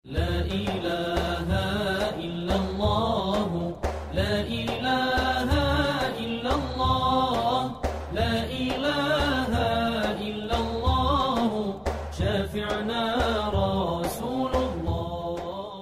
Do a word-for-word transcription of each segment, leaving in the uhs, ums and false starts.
لا إله إلا الله لا إله إلا الله لا إله إلا الله شافعنا رسول الله.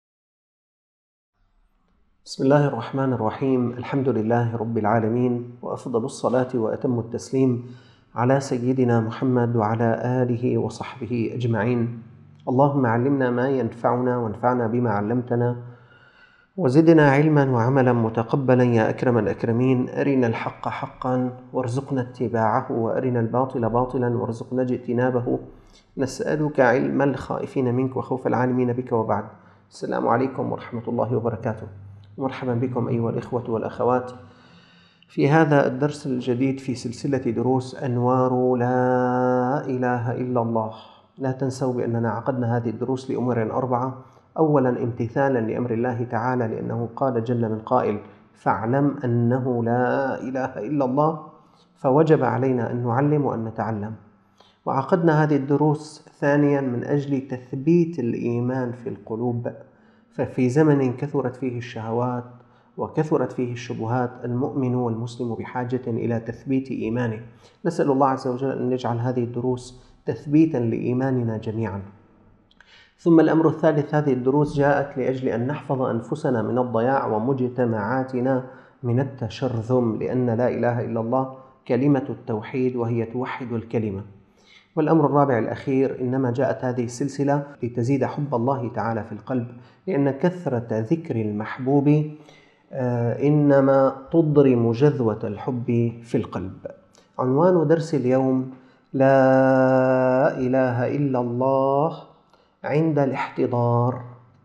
بسم الله الرحمن الرحيم. الحمد لله رب العالمين، وأفضل الصلاة وأتم التسليم على سيدنا محمد وعلى آله وصحبه أجمعين. اللهم علمنا ما ينفعنا وانفعنا بما علمتنا، وزدنا علما وعملا متقبلا يا أكرم الأكرمين. أرنا الحق حقا وارزقنا اتباعه، وأرنا الباطل باطلا وارزقنا اجتنابه. نسألك علم الخائفين منك وخوف العالمين بك، وبعد. السلام عليكم ورحمة الله وبركاته. مرحبا بكم أيها الإخوة والأخوات في هذا الدرس الجديد في سلسلة دروس أنوار لا إله إلا الله. لا تنسوا بأننا عقدنا هذه الدروس لأمور أربعة. أولا، امتثالا لأمر الله تعالى، لأنه قال جل من قائل: فاعلم أنه لا إله إلا الله، فوجب علينا أن نعلم وأن نتعلم. وعقدنا هذه الدروس ثانيا من أجل تثبيت الإيمان في القلوب، ففي زمن كثرت فيه الشهوات وكثرت فيه الشبهات، المؤمن والمسلم بحاجة إلى تثبيت إيمانه. نسأل الله عز وجل أن يجعل هذه الدروس تثبيتا لإيماننا جميعا. ثم الأمر الثالث، هذه الدروس جاءت لأجل أن نحفظ أنفسنا من الضياع ومجتمعاتنا من التشرذم، لأن لا إله إلا الله كلمة التوحيد، وهي توحد الكلمة. والأمر الرابع الأخير، إنما جاءت هذه السلسلة لتزيد حب الله تعالى في القلب، لأن كثرة ذكر المحبوب إنما تضرم جذوة الحب في القلب. عنوان درس اليوم: لا إله إلا الله عند الاحتضار.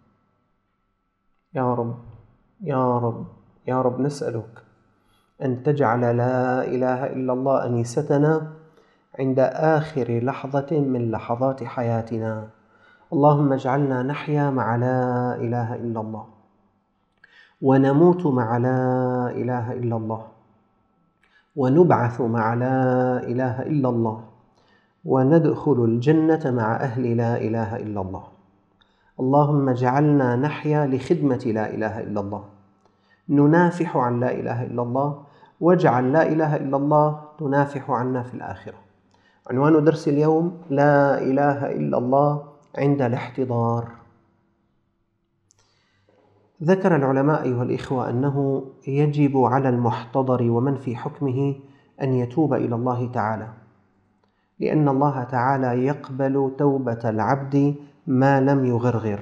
يا رب يا رب يا رب نسألك أن تجعل لا إله إلا الله أنيستنا عند آخر لحظة من لحظات حياتنا. اللهم اجعلنا نحيا مع لا إله إلا الله، ونموت مع لا إله إلا الله، ونبعث مع لا إله إلا الله، وندخل الجنة مع أهل لا إله إلا الله. اللهم اجعلنا نحيا لخدمة لا إله إلا الله، ننافح عن لا إله إلا الله، واجعل لا إله إلا الله تنافح عنا في الآخرة. عنوان درس اليوم: لا إله إلا الله عند الاحتضار. ذكر العلماء أيها الإخوة أنه يجب على المحتضر ومن في حكمه أن يتوب إلى الله تعالى، لأن الله تعالى يقبل توبة العبد ما لم يغرغر.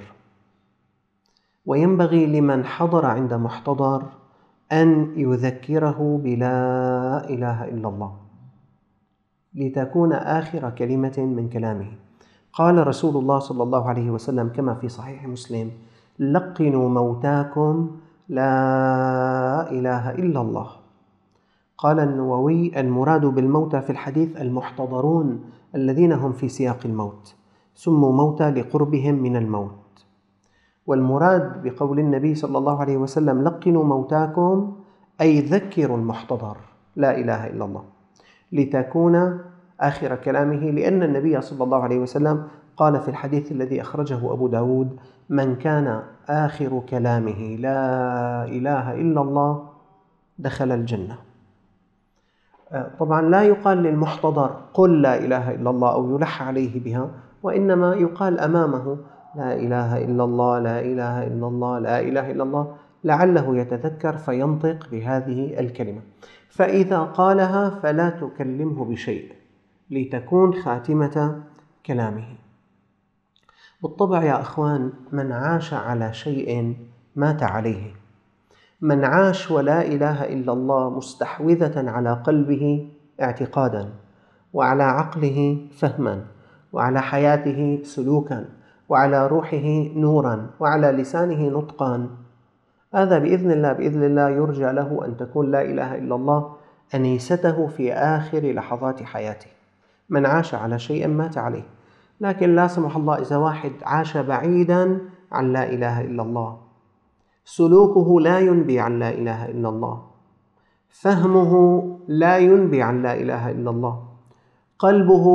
وينبغي لمن حضر عند محتضر أن يذكره بلا إله إلا الله، لتكون آخر كلمة من كلامه. قال رسول الله صلى الله عليه وسلم كما في صحيح مسلم: لقنوا موتاكم لا إله إلا الله. قال النووي: المراد بالموتى في الحديث المحتضرون الذين هم في سياق الموت، سموا موتى لقربهم من الموت. والمراد بقول النبي صلى الله عليه وسلم لقنوا موتاكم أي ذكروا المحتضر لا إله إلا الله، لتكون آخر كلامه، لأن النبي صلى الله عليه وسلم قال في الحديث الذي أخرجه أبو داود: من كان آخر كلامه لا إله إلا الله دخل الجنة. طبعا لا يقال للمحتضر قل لا إله إلا الله أو يلح عليه بها، وإنما يقال أمامه: لا إله إلا الله لا إله إلا الله لا إله إلا الله، لعله يتذكر فينطق بهذه الكلمة. فإذا قالها فلا تكلمه بشيء، لتكون خاتمة كلامه. بالطبع يا أخوان، من عاش على شيء مات عليه. من عاش ولا إله إلا الله مستحوذة على قلبه اعتقادا، وعلى عقله فهما، وعلى حياته سلوكا، وعلى روحه نورا، وعلى لسانه نطقا، هذا بإذن الله بإذن الله يرجى له أن تكون لا إله إلا الله أنيسته في آخر لحظات حياته. من عاش على شيء مات عليه. لكن لا سمح الله إذا واحد عاش بعيدا عن لا إله إلا الله، سلوكه لا ينبي عن لا إله إلا الله، فهمه لا ينبي عن لا إله إلا الله، قلبه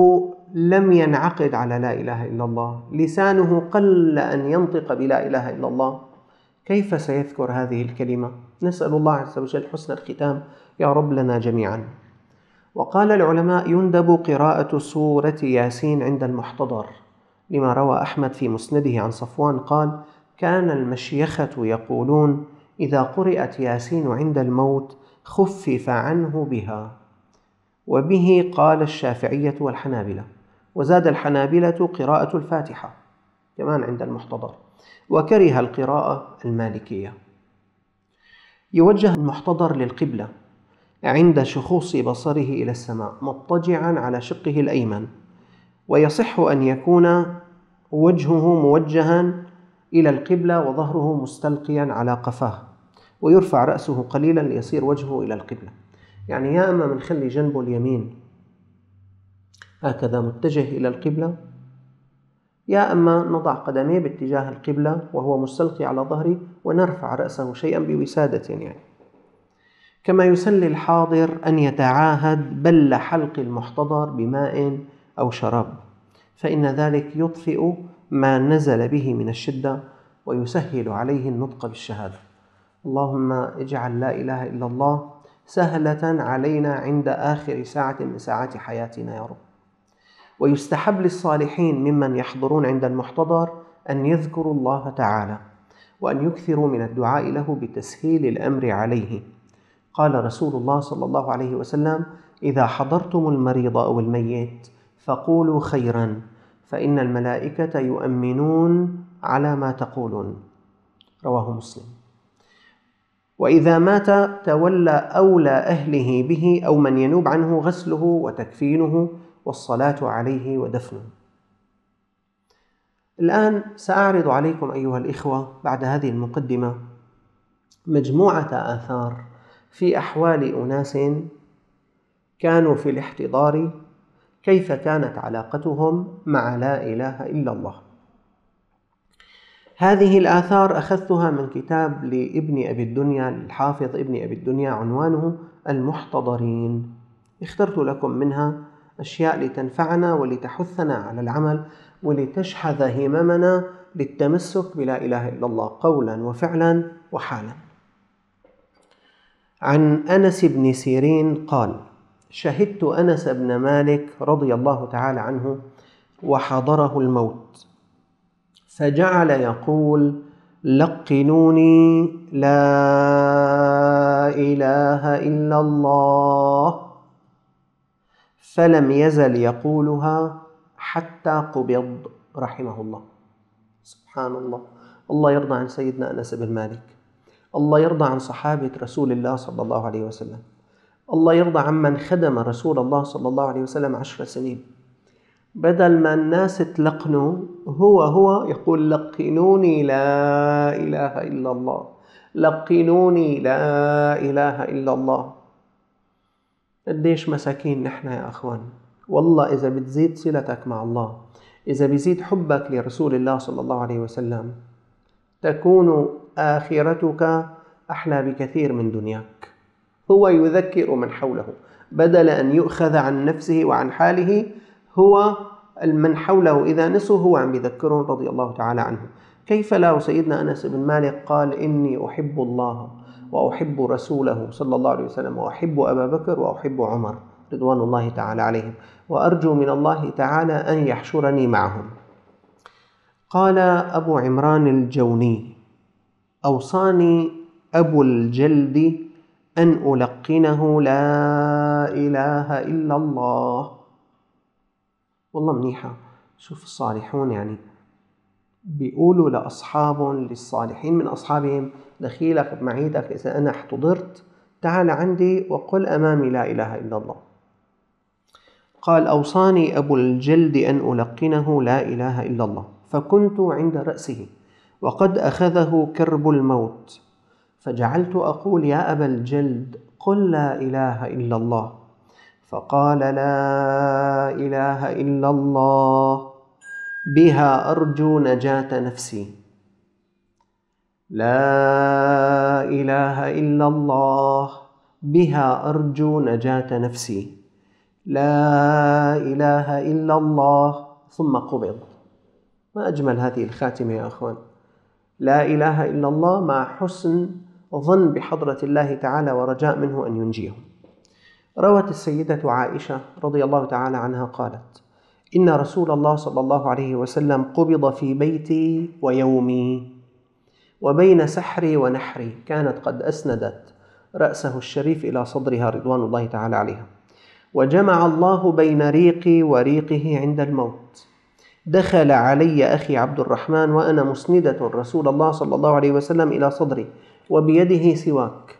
لم ينعقد على لا إله إلا الله، لسانه قل أن ينطق بلا إله إلا الله، كيف سيذكر هذه الكلمة؟ نسأل الله عز وجل حسن الختام يا رب لنا جميعا. وقال العلماء: يندب قراءة سورة ياسين عند المحتضر، لما روى أحمد في مسنده عن صفوان قال: كان المشيخة يقولون: إذا قرأت ياسين عند الموت خفف عنه بها. وبه قال الشافعية والحنابلة، وزاد الحنابلة قراءة الفاتحة كمان عند المحتضر، وكره القراءة المالكية. يوجه المحتضر للقبلة عند شخوص بصره إلى السماء مضطجعا على شقه الأيمن، ويصح أن يكون وجهه موجها إلى القبلة وظهره مستلقيا على قفاه، ويرفع رأسه قليلا ليصير وجهه إلى القبلة. يعني يا أما منخلي جنبه اليمين هكذا متجه إلى القبلة، يا أما نضع قدميه باتجاه القبلة وهو مستلقي على ظهره، ونرفع رأسه شيئا بوسادة. يعني كما يسلي الحاضر أن يتعاهد بل حلق المحتضر بماء أو شراب، فإن ذلك يطفئ ما نزل به من الشدة ويسهل عليه النطق بالشهادة. اللهم اجعل لا إله إلا الله سهلة علينا عند آخر ساعة من ساعات حياتنا يا رب. ويستحب للصالحين ممن يحضرون عند المحتضر أن يذكروا الله تعالى، وأن يكثروا من الدعاء له بتسهيل الأمر عليه. قال رسول الله صلى الله عليه وسلم: إذا حضرتم المريض أو الميت فقولوا خيرا، فإن الملائكة يؤمنون على ما تقولون. رواه مسلم. وإذا مات تولى أولى أهله به أو من ينوب عنه غسله وتكفينه والصلاة عليه ودفنه. الآن سأعرض عليكم أيها الإخوة بعد هذه المقدمة مجموعة آثار في أحوال أناس كانوا في الاحتضار، كيف كانت علاقتهم مع لا إله إلا الله. هذه الآثار أخذتها من كتاب لابن أبي الدنيا للحافظ ابن أبي الدنيا عنوانه المحتضرين. اخترت لكم منها أشياء لتنفعنا ولتحثنا على العمل ولتشحذ هممنا للتمسك بلا إله إلا الله قولا وفعلا وحالا. عن أنس بن سيرين قال: شهدت أنس بن مالك رضي الله تعالى عنه وحضره الموت، فجعل يقول: لقنوني لا إله إلا الله، فلم يزل يقولها حتى قبض رحمه الله. سبحان الله. الله يرضى عن سيدنا أنس بن مالك، الله يرضى عن صحابة رسول الله صلى الله عليه وسلم، الله يرضى عن من خدم رسول الله صلى الله عليه وسلم عشر سنين. بدل ما الناس تلقنوا هو هو يقول: لقنوني لا إله إلا الله، لقنوني لا إله إلا الله. قديش مساكين نحن يا أخوان. والله إذا بتزيد صلتك مع الله، إذا بيزيد حبك لرسول الله صلى الله عليه وسلم، تكون آخرتك أحلى بكثير من دنياك. هو يذكر من حوله، بدل أن يؤخذ عن نفسه وعن حاله، هو من حوله إذا نسوا هو عم يذكرون رضي الله تعالى عنه. كيف لا؟ سيدنا أنس بن مالك قال: إني أحب الله وأحب رسوله صلى الله عليه وسلم، وأحب أبا بكر وأحب عمر رضوان الله تعالى عليهم، وأرجو من الله تعالى أن يحشرني معهم. قال أبو عمران الجوني: أوصاني أبو الجلد أن ألقنه لا إله إلا الله. والله منيحة. شوف الصالحون يعني بيقولوا لأصحاب للصالحين من أصحابهم: دخيلك بمعيدك إذا أنا احتضرت تعال عندي وقل أمامي لا إله إلا الله. قال: أوصاني أبو الجلد أن ألقنه لا إله إلا الله، فكنت عند رأسه وقد أخذه كرب الموت، فجعلت أقول: يا أبا الجلد قل لا إله إلا الله. فقال: لا إله إلا الله بها أرجو نجاة نفسي، لا إله إلا الله بها أرجو نجاة نفسي، لا إله إلا الله ثم قبض. ما أجمل هذه الخاتمة يا أخوان، لا إله إلا الله مع حسن ظن بحضرة الله تعالى ورجاء منه أن ينجيه. روت السيدة عائشة رضي الله تعالى عنها قالت: إن رسول الله صلى الله عليه وسلم قبض في بيتي ويومي، وبين سحري ونحري كانت قد أسندت رأسه الشريف إلى صدرها رضوان الله تعالى عليها، وجمع الله بين ريقي وريقه عند الموت. دخل علي أخي عبد الرحمن وأنا مسندة رسول الله صلى الله عليه وسلم إلى صدري وبيده سواك،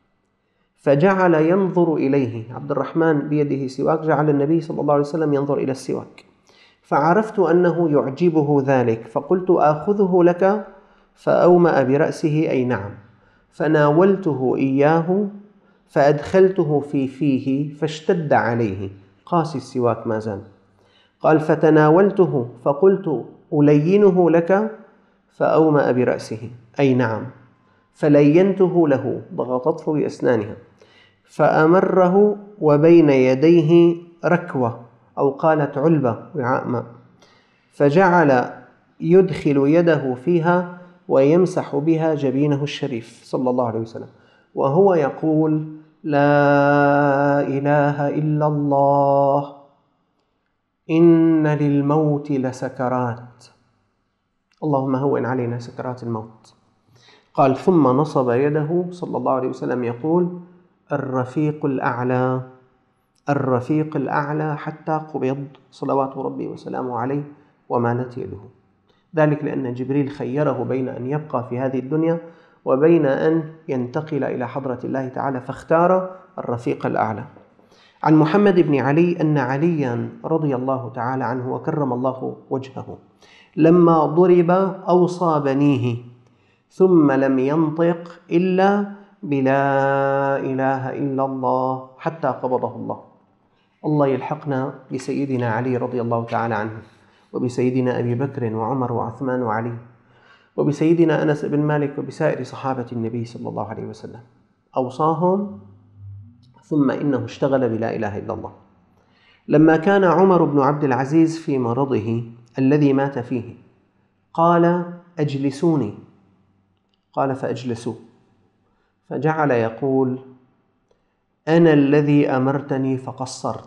فجعل ينظر إليه. عبد الرحمن بيده سواك، جعل النبي صلى الله عليه وسلم ينظر إلى السواك، فعرفت أنه يعجبه ذلك، فقلت: آخذه لك؟ فأومأ برأسه أي نعم، فناولته إياه فأدخلته في فيه فاشتد عليه، قاسي السواك ما زال. قال: فتناولته فقلت: ألينه لك؟ فأومأ برأسه أي نعم، فلينته له، ضغطته بأسنانها، فأمره وبين يديه ركوة أو قالت علبة وعاء ماء، فجعل يدخل يده فيها ويمسح بها جبينه الشريف صلى الله عليه وسلم وهو يقول: لا إله إلا الله، إن للموت لسكرات، اللهم هون علينا سكرات الموت. قال: ثم نصب يده صلى الله عليه وسلم يقول: الرفيق الأعلى، الرفيق الأعلى، حتى قبض صلوات ربي وسلامه عليه ومالت يده. ذلك لأن جبريل خيره بين أن يبقى في هذه الدنيا وبين أن ينتقل إلى حضرة الله تعالى، فاختار الرفيق الأعلى. عن محمد بن علي أن عليا رضي الله تعالى عنه وكرم الله وجهه لما ضرب أوصى بنيه ثم لم ينطق إلا بلا إله إلا الله حتى قبضه الله. الله يلحقنا بسيدنا علي رضي الله تعالى عنه، وبسيدنا أبي بكر وعمر وعثمان وعلي، وبسيدنا أنس بن مالك، وبسائر صحابة النبي صلى الله عليه وسلم. أوصاهم ثم إنه اشتغل بلا إله إلا الله. لما كان عمر بن عبد العزيز في مرضه الذي مات فيه قال: أجلسوني. قال: فأجلسوه، فجعل يقول: أنا الذي أمرتني فقصرت،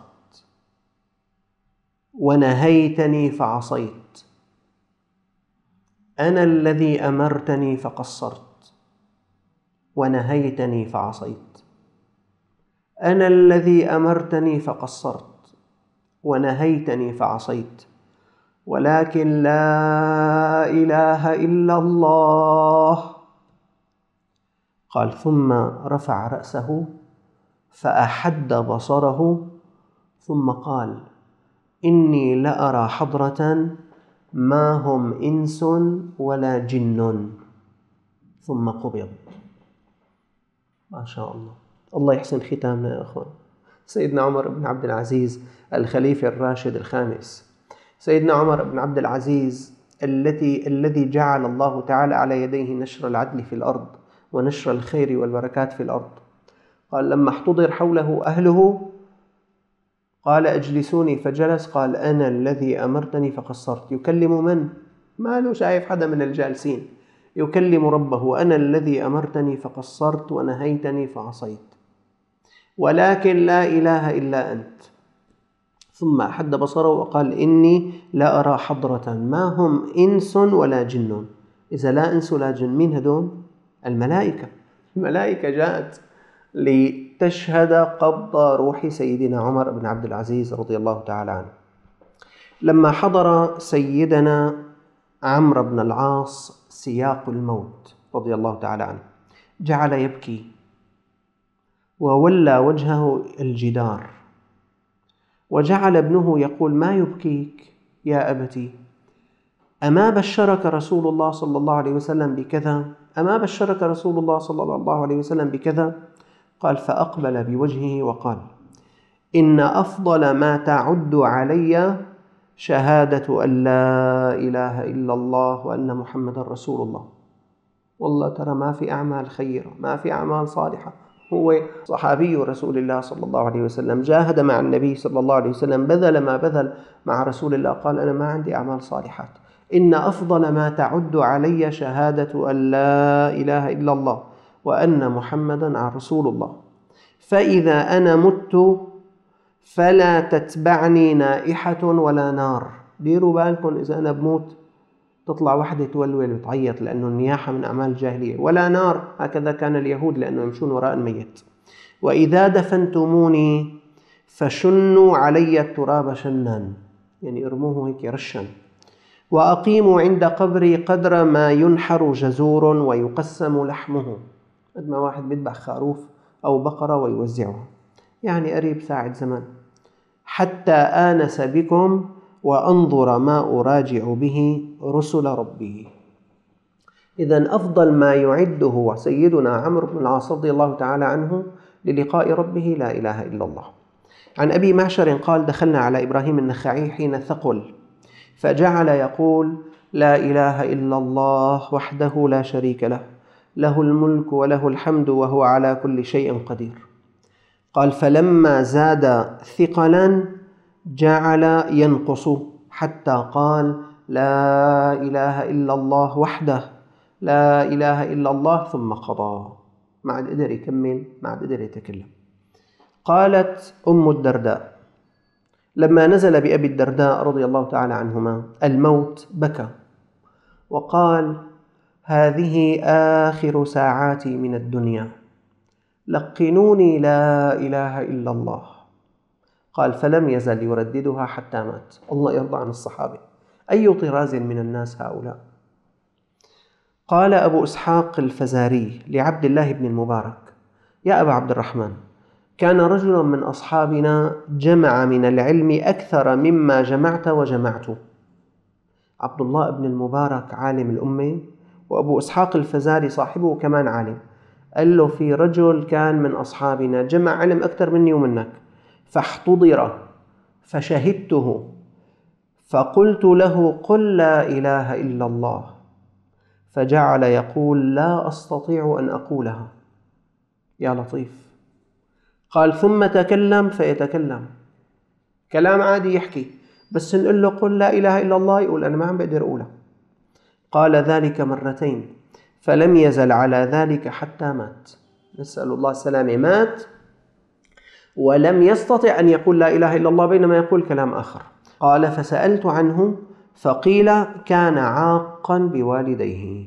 ونهيتني فعصيت، أنا الذي أمرتني فقصرت، ونهيتني فعصيت، أنا الذي أمرتني فقصرت، ونهيتني فعصيت، ولكن لا إله إلا الله. قال: ثم رفع رأسه فأحد بصره ثم قال: إني لأرى حضرة ما هم إنس ولا جن، ثم قبض. ما شاء الله، الله يحسن ختامنا يا أخوان. سيدنا عمر بن عبد العزيز الخليفة الراشد الخامس، سيدنا عمر بن عبد العزيز التي الذي جعل الله تعالى على يديه نشر العدل في الأرض ونشر الخير والبركات في الأرض. قال: لما احتضر حوله أهله قال: أجلسوني، فجلس. قال: أنا الذي أمرتني فقصرت. يكلم من؟ ما له شايف حدا من الجالسين، يكلم ربه: أنا الذي أمرتني فقصرت، ونهيتني فعصيت، ولكن لا إله إلا أنت. ثم أحد بصره وقال: إني لا أرى حضرة ما هم إنس ولا جن. إذا لا إنس ولا جن، مين هدول؟ الملائكة. الملائكة جاءت لتشهد قبض روح سيدنا عمر بن عبد العزيز رضي الله تعالى عنه. لما حضر سيدنا عمرو بن العاص سياق الموت رضي الله تعالى عنه جعل يبكي وولى وجهه الجدار، وجعل ابنه يقول: ما يبكيك يا أبتي؟ أما بشرك رسول الله صلى الله عليه وسلم بكذا؟ أما بشرك رسول الله صلى الله عليه وسلم بكذا؟ قال: فأقبل بوجهه وقال: إن أفضل ما تعد علي شهادة أن لا إله إلا الله وأن محمد رسول الله. والله ترى ما في أعمال خيرة، ما في أعمال صالحة هو صحابي رسول الله صلى الله عليه وسلم، جاهد مع النبي صلى الله عليه وسلم، بذل ما بذل مع رسول الله. قال أنا ما عندي أعمال صالحات، إن أفضل ما تعد علي شهادة أن لا إله إلا الله وأن محمدا رسول الله، فإذا أنا مت فلا تتبعني نائحة ولا نار. ديروا بالكم إذا أنا بموت تطلع وحدة تولول وتعيط، لأنه النياحة من أعمال الجاهلية، ولا نار، هكذا كان اليهود لأنه يمشون وراء الميت. وإذا دفنتموني فشنوا علي التراب شنا، يعني ارموه هيك رشا، وأقيموا عند قبري قدر ما ينحر جزور ويقسم لحمه، قد ما واحد بيذبح خروف أو بقرة ويوزعها، يعني قريب ساعة زمان، حتى آنس بكم وأنظر ما أراجع به رسل ربه. إذن أفضل ما يعده سيدنا عمرو بن العاص رضي الله تعالى عنه للقاء ربه لا إله إلا الله. عن أبي معشر قال دخلنا على إبراهيم النخعي حين ثقل، فجعل يقول لا إله إلا الله وحده لا شريك له، له الملك وله الحمد وهو على كل شيء قدير. قال فلما زاد ثقلا جعل ينقص حتى قال لا إله إلا الله وحده لا إله إلا الله، ثم قضى، ما عاد قدر يكمل، ما عاد قدر يتكلم. قالت أم الدرداء لما نزل بأبي الدرداء رضي الله تعالى عنهما الموت بكى وقال هذه آخر ساعاتي من الدنيا، لقنوني لا إله إلا الله. قال فلم يزل يرددها حتى مات. الله يرضى عن الصحابة، أي طراز من الناس هؤلاء. قال أبو إسحاق الفزاري لعبد الله بن المبارك يا أبا عبد الرحمن، كان رجل من أصحابنا جمع من العلم أكثر مما جمعت وجمعت. عبد الله بن المبارك عالم الأمة، وأبو إسحاق الفزاري صاحبه كمان عالم. قال له في رجل كان من أصحابنا جمع علم أكثر مني ومنك، فاحتضر فشهدته فقلت له قل لا إله إلا الله، فجعل يقول لا أستطيع أن أقولها. يا لطيف. قال ثم تكلم فيتكلم كلام عادي يحكي، بس نقول له قل لا إله إلا الله يقول أنا ما عم بقدر أقولها. قال ذلك مرتين فلم يزل على ذلك حتى مات، نسأل الله السلامة، مات ولم يستطع أن يقول لا إله إلا الله بينما يقول كلام آخر. قال فسألت عنه فقيل كان عاقا بوالديه،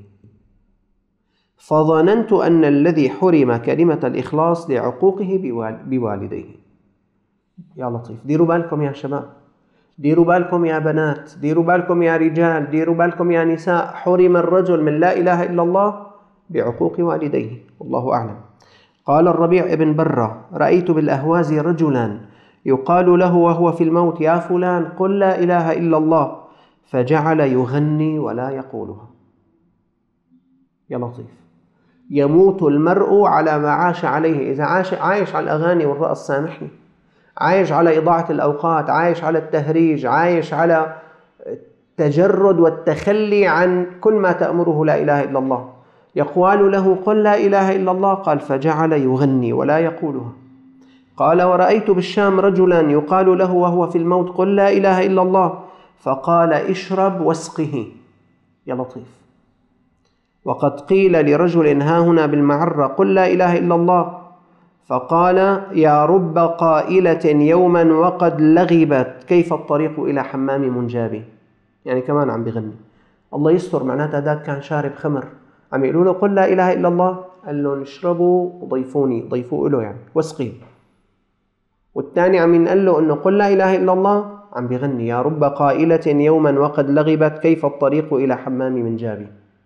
فظننت أن الذي حرم كلمة الإخلاص لعقوقه بوالديه. يا لطيف. ديروا بالكم يا شباب، ديروا بالكم يا بنات، ديروا بالكم يا رجال، ديروا بالكم يا نساء، حرم الرجل من لا إله إلا الله بعقوق والديه، والله أعلم. قال الربيع بن برة رأيت بالأهواز رجلا يقال له وهو في الموت يا فلان قل لا إله إلا الله، فجعل يغني ولا يقولها. يا لطيف. يموت المرء على ما عاش عليه، إذا عاش عايش على الأغاني والرقص سامحني، عايش على إضاعة الأوقات، عايش على التهريج، عايش على التجرد والتخلي عن كل ما تأمره لا إله إلا الله، يقال له قل لا إله إلا الله، قال فجعل يغني ولا يقولها. قال ورأيت بالشام رجلا يقال له وهو في الموت قل لا إله إلا الله، فقال اشرب واسقه. يا لطيف. وقد قيل لرجل ها هنا بالمعرة قل لا إله إلا الله، فقال يا رب قائلة يوما وقد لغبت كيف الطريق إلى حمام منجابي، يعني كمان عم بغني. الله يستر، معناتها ذاك كان شارب خمر، عم يقولوا له قل لا إله إلا الله، قال له اشربوا وضيفوني، ضيفوا له يعني واسقي. والثاني عم ينقل له انه قل لا إله إلا الله، عم بغني يا رب قائلة يوما وقد لغبت كيف الطريق إلى حمام منجابي.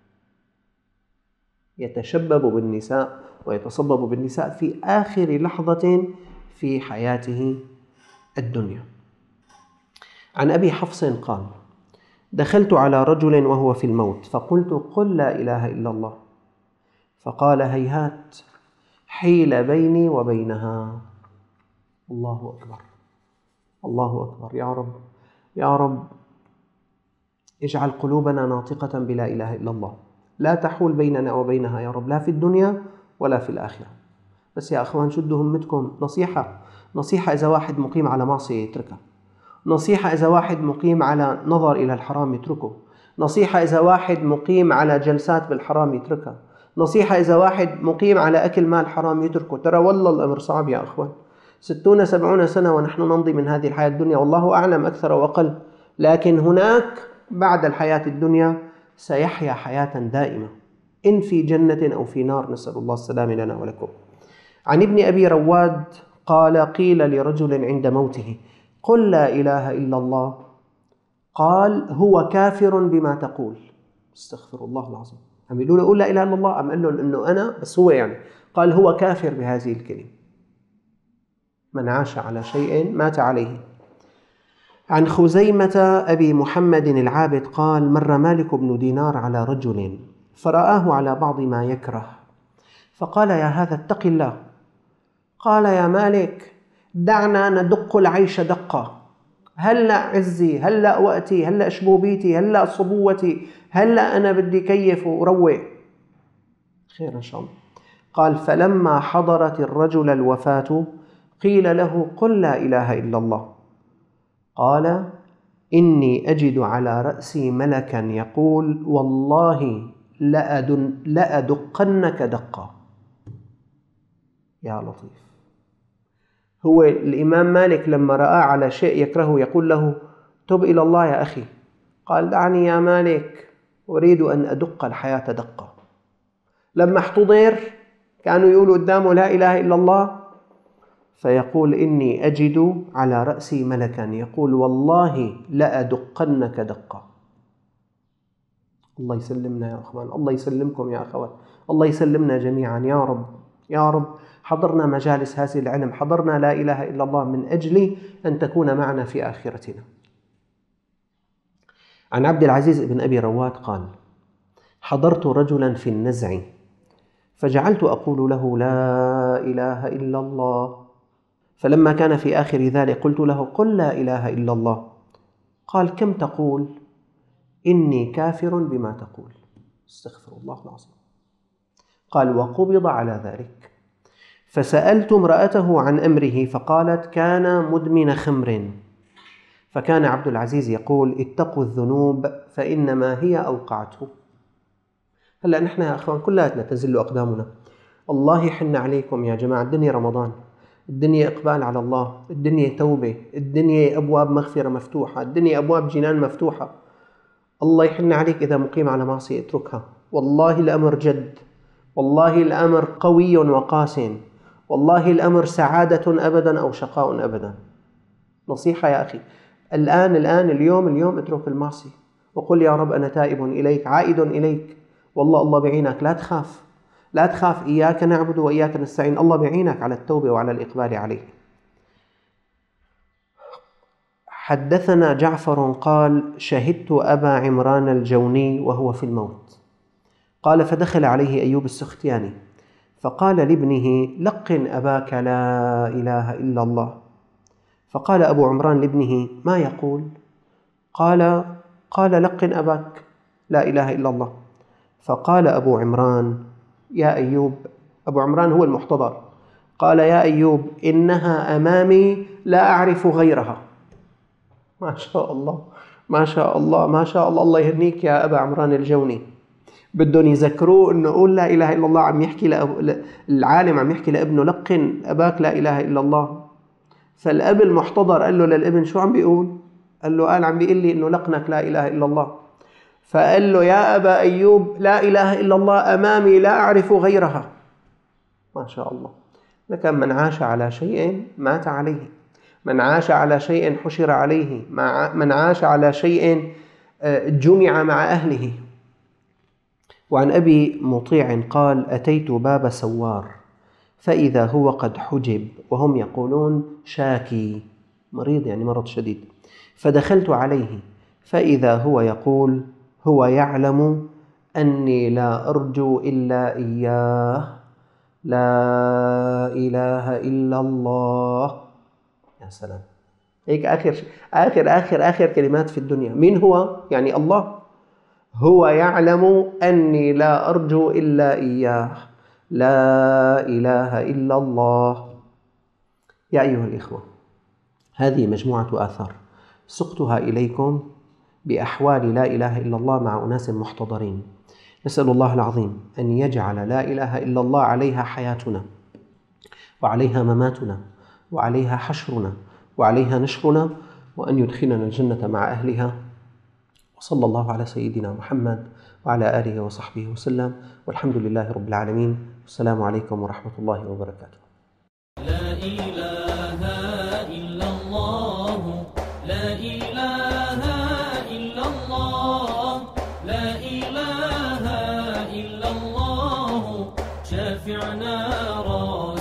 يتشبب بالنساء ويتصبب بالنساء في آخر لحظة في حياته الدنيا. عن أبي حفص قال دخلت على رجل وهو في الموت فقلت قل لا إله إلا الله، فقال هيهات حيل بيني وبينها. الله أكبر، الله أكبر. يا رب يا رب اجعل قلوبنا ناطقة بلا إله إلا الله، لا تحول بيننا وبينها يا رب، لا في الدنيا ولا في الآخرة. بس يا أخوان شدوا همتكم، نصيحة نصيحة إذا واحد مقيم على معصية يتركها، نصيحة إذا واحد مقيم على نظر إلى الحرام يتركه، نصيحة إذا واحد مقيم على جلسات بالحرام يتركها، نصيحة إذا واحد مقيم على أكل مال حرام يتركه. ترى والله الأمر صعب يا أخوان، ستون سبعون سنة ونحن نمضي من هذه الحياة الدنيا، والله أعلم أكثر وأقل، لكن هناك بعد الحياة الدنيا سيحيا حياة دائمة، إن في جنة أو في نار، نسأل الله السلام لنا ولكم. عن ابن أبي رواد قال: قيل لرجل عند موته: قل لا إله إلا الله. قال: هو كافر بما تقول. استغفر الله العظيم. عم يقولوا له قل لا إله إلا الله، عم قال لهم إنه أنا بس هو يعني قال هو كافر بهذه الكلمة. من عاش على شيء مات عليه. عن خزيمة أبي محمد العابد قال: مر مالك بن دينار على رجل فرآه على بعض ما يكره، فقال: يا هذا اتق الله. قال: يا مالك دعنا ندق العيش دقة، هلأ عزي، هلأ وقتي، هلأ شبوبيتي، هلأ صبوتي، هلأ أنا بدي كيف وروق. خير إن شاء الله. قال: فلما حضرت الرجل الوفاة قيل له: قل لا إله إلا الله. قال: إني أجد على رأسي ملكا يقول: والله لأدقنك دقة. يا لطيف. هو الإمام مالك لما رأى على شيء يكرهه يقول له: تب إلى الله يا أخي. قال: دعني يا مالك أريد أن أدق الحياة دقة. لما احتضر كانوا يقولوا قدامه لا إله إلا الله، فيقول: إني أجد على رأسي ملكا يقول: والله لأدقنك دقة. الله يسلمنا يا أخوان، الله يسلمكم يا أخوات، الله يسلمنا جميعا يا رب يا رب. حضرنا مجالس هذه العلم، حضرنا لا إله إلا الله من أجل أن تكون معنا في آخرتنا. عن عبد العزيز بن أبي رواد قال: حضرت رجلا في النزع فجعلت أقول له: لا إله إلا الله. فلما كان في آخر ذلك قلت له: قل لا إله إلا الله. قال: كم تقول؟ إني كافر بما تقول. استغفر الله العظيم. قال: وقبض على ذلك. فسألت امرأته عن أمره فقالت: كان مدمن خمر. فكان عبد العزيز يقول: اتقوا الذنوب فإنما هي أوقعته. هلأ نحن يا أخوان كلاتنا تزل أقدامنا، الله يحن عليكم يا جماعة. الدنيا رمضان، الدنيا إقبال على الله، الدنيا توبة، الدنيا أبواب مغفرة مفتوحة، الدنيا أبواب جنان مفتوحة. الله يحن عليك إذا مقيم على معصية اتركها. والله الأمر جد، والله الأمر قوي وقاس، والله الأمر سعادة أبدا أو شقاء أبدا. نصيحة يا أخي، الآن الآن اليوم اليوم اترك المعصية وقل: يا رب أنا تائب إليك عائد إليك. والله الله بعينك، لا تخاف لا تخاف. إياك نعبد وإياك نستعين، الله بعينك على التوبة وعلى الإقبال عليه. حدثنا جعفر قال: شهدت أبا عمران الجوني وهو في الموت. قال: فدخل عليه أيوب السختياني فقال لابنه: لقن أباك لا إله إلا الله. فقال أبو عمران لابنه: ما يقول؟ قال قال لقن أباك لا إله إلا الله. فقال أبو عمران: يا أيوب، أبو عمران هو المحتضر، قال: يا أيوب إنها أمامي لا أعرف غيرها. ما شاء الله ما شاء الله ما شاء الله. الله يهنيك يا أبا عمران الجوني. بدهم يذكروه أنه قول لا إله إلا الله، عم يحكي لأب... العالم عم يحكي لابنه: لقن أباك لا إله إلا الله. فالأب المحتضر قال له للابن: شو عم بيقول؟ قال له: قال عم بيقول لي أنه لقنك لا إله إلا الله. فقال له: يا أبا أيوب لا إله إلا الله أمامي لا أعرف غيرها. ما شاء الله. لكن من عاش على شيء مات عليه، من عاش على شيء حشر عليه، من عاش على شيء جمع مع أهله. وعن أبي مطيع قال: أتيت باب سوار فإذا هو قد حجب وهم يقولون شاكي، مريض يعني مرض شديد. فدخلت عليه فإذا هو يقول: هو يعلم أني لا أرجو إلا إياه، لا إله إلا الله. يا سلام. هيك آخر آخر آخر آخر كلمات في الدنيا. مين هو؟ يعني الله. هو يعلم أني لا أرجو إلا إياه، لا إله إلا الله. يا أيها الإخوة، هذه مجموعة آثار سقتها إليكم بأحوال لا إله إلا الله مع أناس محتضرين. نسأل الله العظيم أن يجعل لا إله إلا الله عليها حياتنا، وعليها مماتنا، وعليها حشرنا، وعليها نشرنا، وأن يدخلنا الجنة مع أهلها. وصلى الله على سيدنا محمد وعلى آله وصحبه وسلم، والحمد لله رب العالمين. والسلام عليكم ورحمة الله وبركاته. لا إله إلا الله، لا إله إلا الله، لا إله إلا الله، شافعنا